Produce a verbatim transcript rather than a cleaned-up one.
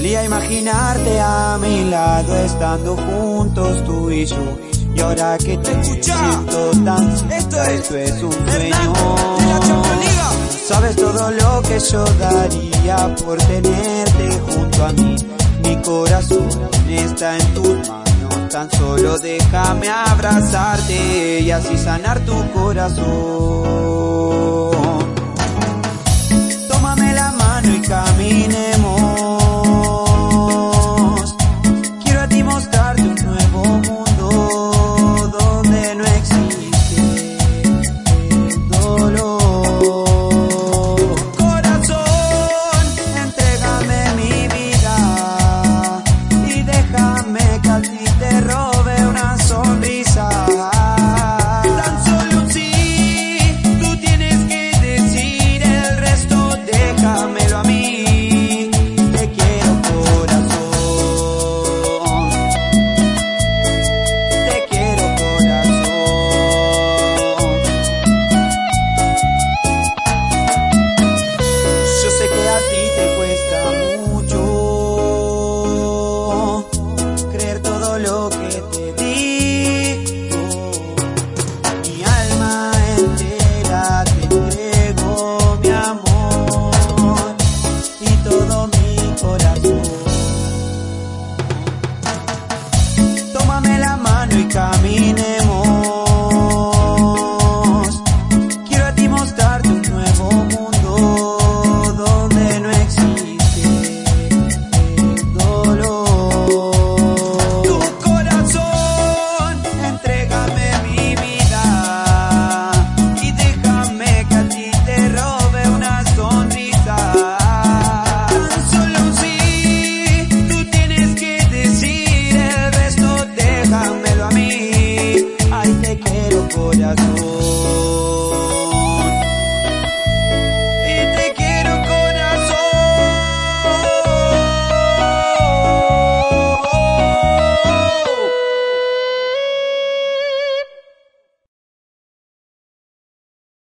Solía imaginarte a mi lado estando juntos tú y yo. Y ahora que te siento tan cerca, esto es un sueño. Sabes todo lo que yo daría por tenerte junto a mí. Mi corazón está en tus manos, tan solo déjame abrazarte y así sanar tu corazón. Tómame la mano y caminemos. Quiero a ti mostrarte un nuevo mundo donde no existe el dolor. Corazón, entrégame mi vida y déjame que a ti te robe una sonrisa. Tan solo un sí, tú tienes que decir el resto, déjamelo a mí. Te quiero, corazón, te quiero, corazón. Yo sé que a ti te cuesta mucho creer todo lo que te digo. Mi alma entera te entrego, mi amor, y todo mi corazón. Tómame la mano y caminemos. Quiero a ti mostrarte un nuevo mundo donde no existe el dolor. Tu corazón, entrégame mi vida y déjame que a ti te robe una sonrisa. Tan solo un sí, tú tienes que decir el resto, déjamelo a mí. Ay, te quiero, corazón.